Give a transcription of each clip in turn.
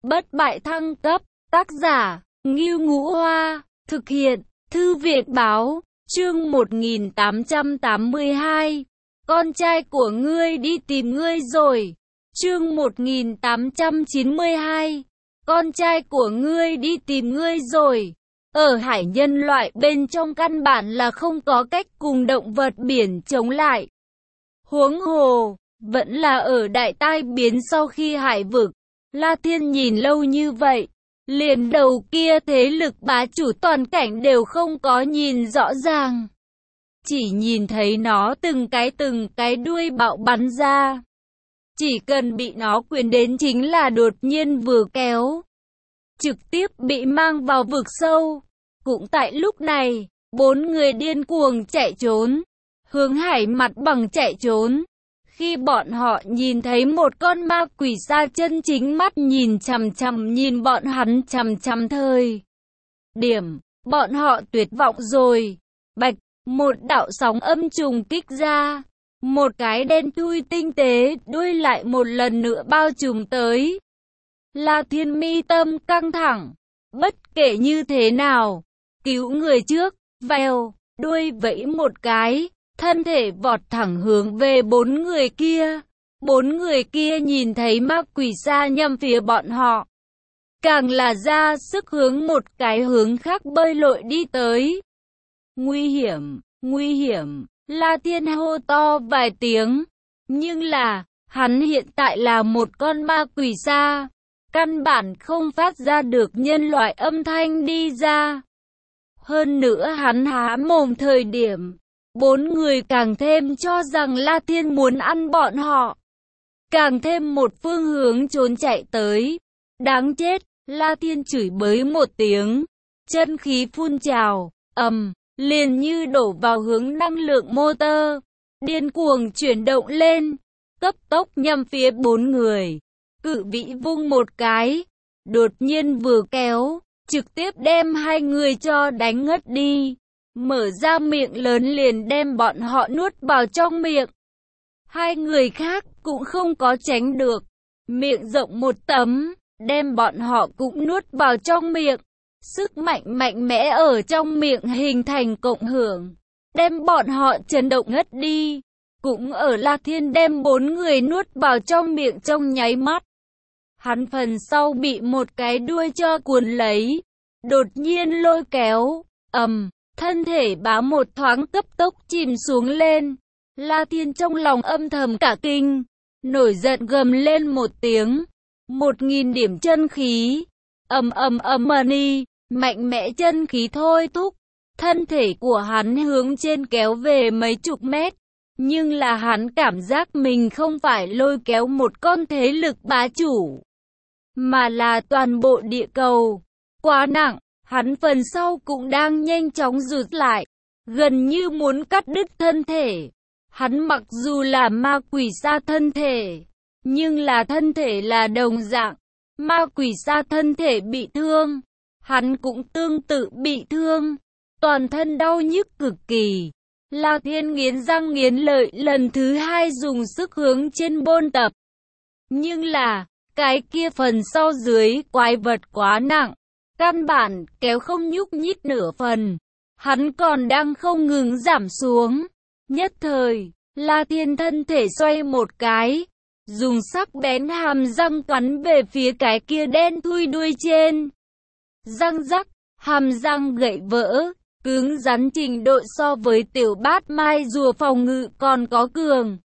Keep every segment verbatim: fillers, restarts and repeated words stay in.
Bất bại thăng cấp, tác giả, Ngưu Ngũ Hoa, thực hiện, Thư viện Báo, chương một nghìn tám trăm tám mươi hai. Con trai của ngươi đi tìm ngươi rồi. Chương một nghìn tám trăm chín mươi hai. Con trai của ngươi đi tìm ngươi rồi. Ở hải nhân loại bên trong căn bản là không có cách cùng động vật biển chống lại. Huống hồ, vẫn là ở đại tai biến sau khi hải vực. La Thiên nhìn lâu như vậy, liền đầu kia thế lực bá chủ toàn cảnh đều không có nhìn rõ ràng. Chỉ nhìn thấy nó từng cái từng cái đuôi bạo bắn ra. Chỉ cần bị nó quyền đến chính là đột nhiên vừa kéo, trực tiếp bị mang vào vực sâu. Cũng tại lúc này, bốn người điên cuồng chạy trốn, hướng hải mặt bằng chạy trốn. Khi bọn họ nhìn thấy một con ma quỷ sa chân chính mắt nhìn chằm chằm nhìn bọn hắn chằm chằm thời điểm, bọn họ tuyệt vọng rồi. Bạch, một đạo sóng âm trùng kích ra, một cái đen thui tinh tế đuôi lại một lần nữa bao trùm tới. La Thiên mi tâm căng thẳng, bất kể như thế nào, cứu người trước. Vèo, đuôi vẫy một cái, thân thể vọt thẳng hướng về bốn người kia. Bốn người kia nhìn thấy ma quỷ sa nhằm phía bọn họ, càng là ra sức hướng một cái hướng khác bơi lội đi tới. Nguy hiểm, nguy hiểm, La Thiên hô to vài tiếng. Nhưng là, hắn hiện tại là một con ma quỷ sa, căn bản không phát ra được nhân loại âm thanh đi ra. Hơn nữa hắn há mồm thời điểm, bốn người càng thêm cho rằng La Thiên muốn ăn bọn họ, càng thêm một phương hướng trốn chạy tới. Đáng chết, La Thiên chửi bới một tiếng, chân khí phun trào, ầm, liền như đổ vào hướng năng lượng motor, điên cuồng chuyển động lên, cấp tốc nhằm phía bốn người. Cự vĩ vung một cái, đột nhiên vừa kéo, trực tiếp đem hai người cho đánh ngất đi. Mở ra miệng lớn liền đem bọn họ nuốt vào trong miệng. Hai người khác cũng không có tránh được, miệng rộng một tấm, đem bọn họ cũng nuốt vào trong miệng. Sức mạnh mạnh mẽ ở trong miệng hình thành cộng hưởng, đem bọn họ chấn động ngất đi. Cũng ở La Thiên đem bốn người nuốt vào trong miệng trong nháy mắt, hắn phần sau bị một cái đuôi cho cuốn lấy, đột nhiên lôi kéo, ầm, thân thể bá một thoáng cấp tốc chìm xuống lên. La Thiên trong lòng âm thầm cả kinh, nổi giận gầm lên một tiếng, một nghìn điểm chân khí, ầm ầm ầm mani, mạnh mẽ chân khí thôi thúc, thân thể của hắn hướng trên kéo về mấy chục mét. Nhưng là hắn cảm giác mình không phải lôi kéo một con thế lực bá chủ, mà là toàn bộ địa cầu. Quá nặng, hắn phần sau cũng đang nhanh chóng rụt lại, gần như muốn cắt đứt thân thể. Hắn mặc dù là ma quỷ sa thân thể, nhưng là thân thể là đồng dạng. Ma quỷ sa thân thể bị thương, hắn cũng tương tự bị thương, toàn thân đau nhức cực kỳ. La Thiên nghiến răng nghiến lợi lần thứ hai dùng sức hướng trên bôn tập. Nhưng là, cái kia phần sau dưới quái vật quá nặng, căn bản kéo không nhúc nhích nửa phần. Hắn còn đang không ngừng giảm xuống. Nhất thời, La Thiên thân thể xoay một cái, dùng sắc bén hàm răng cắn về phía cái kia đen thui đuôi trên. Răng rắc, hàm răng gãy vỡ, cứng rắn trình độ so với tiểu bát mai rùa phòng ngự còn có cường.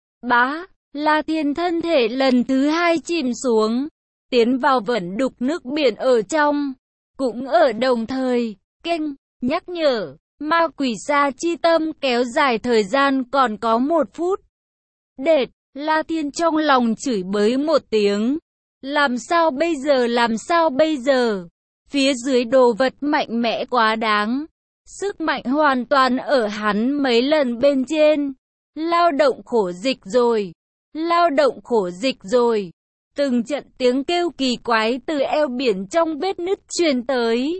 Bá, La Thiên thân thể lần thứ hai chìm xuống, tiến vào vẩn đục nước biển ở trong. Cũng ở đồng thời, kênh, nhắc nhở, ma quỷ sa chi tâm kéo dài thời gian còn có một phút. Đệt, La Thiên trong lòng chửi bới một tiếng. Làm sao bây giờ làm sao bây giờ? Phía dưới đồ vật mạnh mẽ quá đáng. Sức mạnh hoàn toàn ở hắn mấy lần bên trên. Lao động khổ dịch rồi. Lao động khổ dịch rồi. Từng trận tiếng kêu kỳ quái từ eo biển trong vết nứt truyền tới.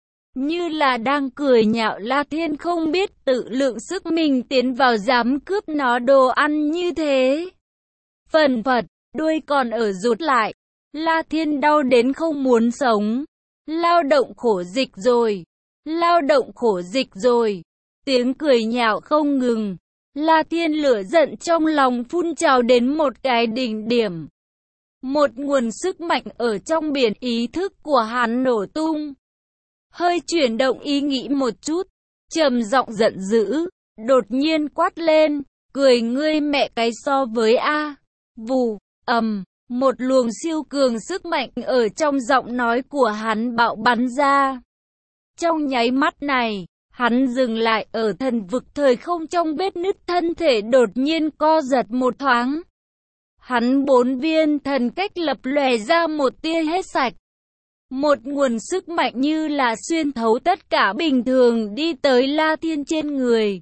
Như là đang cười nhạo La Thiên không biết tự lượng sức mình tiến vào dám cướp nó đồ ăn như thế. Phần phật, đuôi còn ở rụt lại. La Thiên đau đến không muốn sống. Lao động khổ dịch rồi. Lao động khổ dịch rồi. Tiếng cười nhạo không ngừng. La Thiên lửa giận trong lòng phun trào đến một cái đỉnh điểm. Một nguồn sức mạnh ở trong biển ý thức của hắn nổ tung. Hơi chuyển động ý nghĩ một chút, trầm giọng giận dữ, đột nhiên quát lên, cười ngươi mẹ cái so với A. Vù, ầm, một luồng siêu cường sức mạnh ở trong giọng nói của hắn bạo bắn ra. Trong nháy mắt này, hắn dừng lại ở thần vực thời không trong vết nứt, thân thể đột nhiên co giật một thoáng. Hắn bốn viên thần cách lập lòe ra một tia hết sạch. Một nguồn sức mạnh như là xuyên thấu tất cả bình thường đi tới La Thiên trên người.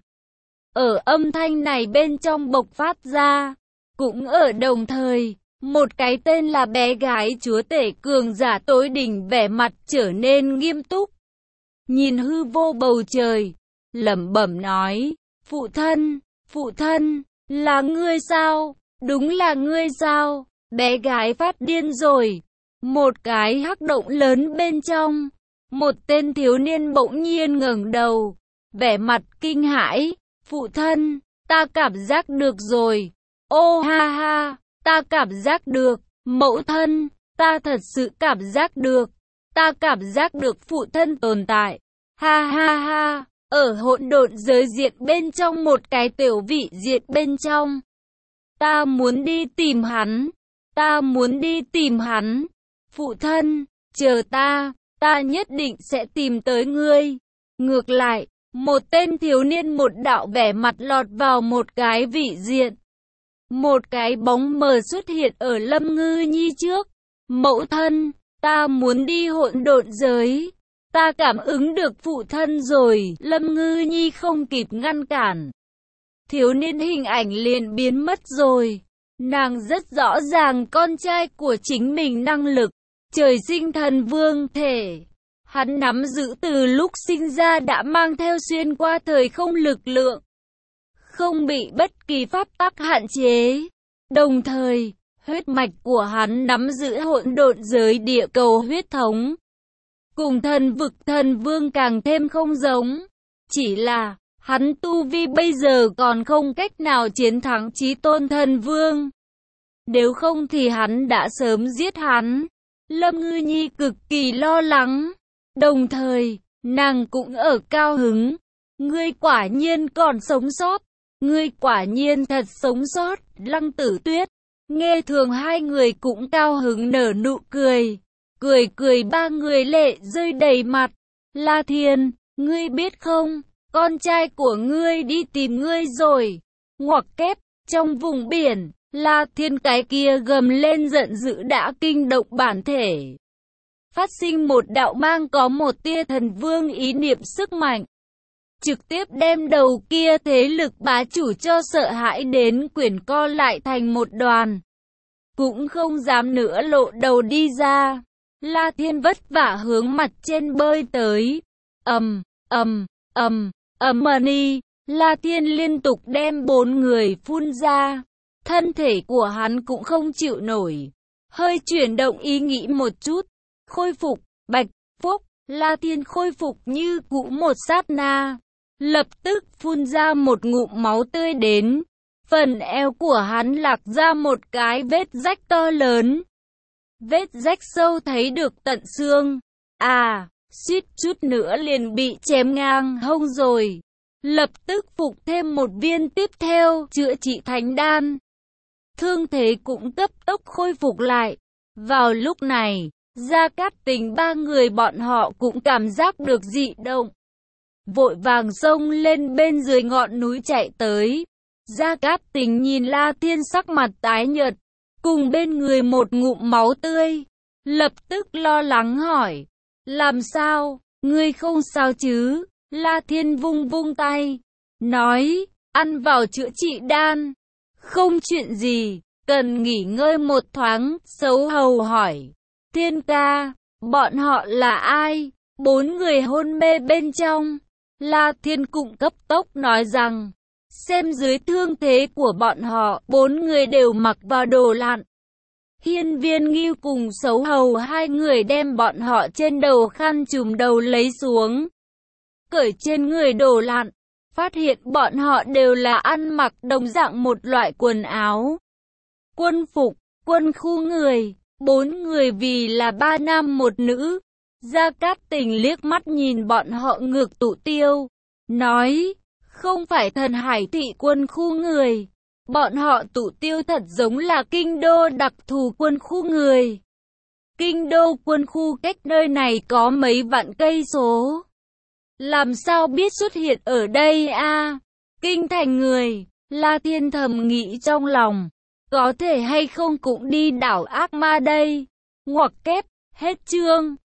Ở âm thanh này bên trong bộc phát ra, cũng ở đồng thời, một cái tên là bé gái chúa tể cường giả tối đỉnh vẻ mặt trở nên nghiêm túc. Nhìn hư vô bầu trời, lẩm bẩm nói, phụ thân, phụ thân, là ngươi sao? Đúng là ngươi sao? Bé gái phát điên rồi. Một cái hắc động lớn bên trong, một tên thiếu niên bỗng nhiên ngẩng đầu, vẻ mặt kinh hãi, phụ thân, ta cảm giác được rồi. Ô ha ha, ta cảm giác được, mẫu thân, ta thật sự cảm giác được, ta cảm giác được phụ thân tồn tại. Ha ha ha, ở hỗn độn giới diện bên trong một cái tiểu vị diện bên trong. Ta muốn đi tìm hắn, ta muốn đi tìm hắn. Phụ thân, chờ ta, ta nhất định sẽ tìm tới ngươi. Ngược lại, một tên thiếu niên một đạo vẻ mặt lọt vào một cái vị diện. Một cái bóng mờ xuất hiện ở Lâm Ngư Nhi trước. Mẫu thân, ta muốn đi hỗn độn giới. Ta cảm ứng được phụ thân rồi. Lâm Ngư Nhi không kịp ngăn cản. Thiếu niên hình ảnh liền biến mất rồi. Nàng rất rõ ràng con trai của chính mình năng lực. Trời sinh thần vương thể. Hắn nắm giữ từ lúc sinh ra đã mang theo xuyên qua thời không lực lượng. Không bị bất kỳ pháp tắc hạn chế. Đồng thời, huyết mạch của hắn nắm giữ hỗn độn giới địa cầu huyết thống. Cùng thần vực thần vương càng thêm không giống. Chỉ là, hắn tu vi bây giờ còn không cách nào chiến thắng chí tôn thần vương. Nếu không thì hắn đã sớm giết hắn. Lâm Ngư Nhi cực kỳ lo lắng. Đồng thời, nàng cũng ở cao hứng. Ngươi quả nhiên còn sống sót. Ngươi quả nhiên thật sống sót. Lăng Tử Tuyết. Nghe thường hai người cũng cao hứng nở nụ cười. Cười cười ba người lệ rơi đầy mặt. La Thiên, ngươi biết không? Con trai của ngươi đi tìm ngươi rồi. Ngoặc kép, trong vùng biển. La Thiên cái kia gầm lên giận dữ đã kinh động bản thể. Phát sinh một đạo mang có một tia thần vương ý niệm sức mạnh. Trực tiếp đem đầu kia thế lực bá chủ cho sợ hãi đến quyển co lại thành một đoàn. Cũng không dám nữa lộ đầu đi ra. La Thiên vất vả hướng mặt trên bơi tới. Ầm, ầm, ầm, ầm mani. La Thiên liên tục đem bốn người phun ra. Thân thể của hắn cũng không chịu nổi. Hơi chuyển động ý nghĩ một chút. Khôi phục, bạch, phúc, La Thiên khôi phục như cũ một sát na. Lập tức phun ra một ngụm máu tươi đến. Phần eo của hắn lạc ra một cái vết rách to lớn. Vết rách sâu thấy được tận xương. À, suýt chút nữa liền bị chém ngang hông rồi. Lập tức phục thêm một viên tiếp theo, chữa trị thánh đan. Thương thế cũng cấp tốc khôi phục lại. Vào lúc này, Gia Cát Tình ba người bọn họ cũng cảm giác được dị động. Vội vàng xông lên bên dưới ngọn núi chạy tới. Gia Cát Tình nhìn La Thiên sắc mặt tái nhợt, cùng bên người một ngụm máu tươi. Lập tức lo lắng hỏi, làm sao, ngươi không sao chứ? La Thiên vung vung tay, nói, ăn vào chữa trị đan. Không chuyện gì, cần nghỉ ngơi một thoáng. Xấu hầu hỏi, Thiên ca, bọn họ là ai? Bốn người hôn mê bên trong. La Thiên cũng cấp tốc nói rằng, xem dưới thương thế của bọn họ, bốn người đều mặc vào đồ lặn. Hiên Viên Ngưu cùng Sấu Hầu hai người đem bọn họ trên đầu khăn trùm đầu lấy xuống, cởi trên người đồ lặn, phát hiện bọn họ đều là ăn mặc đồng dạng một loại quần áo. Quân phục, quân khu người, bốn người vì là ba nam một nữ. Gia Cát Tình liếc mắt nhìn bọn họ ngược Tụ Tiêu, nói, không phải Thần Hải thị quân khu người. Bọn họ Tụ Tiêu thật giống là kinh đô đặc thù quân khu người. Kinh đô quân khu cách nơi này có mấy vạn cây số. Làm sao biết xuất hiện ở đây a? À? Kinh thành người, La Thiên thầm nghĩ trong lòng, có thể hay không cũng đi đảo ác ma đây. Ngoặc kép, hết chương.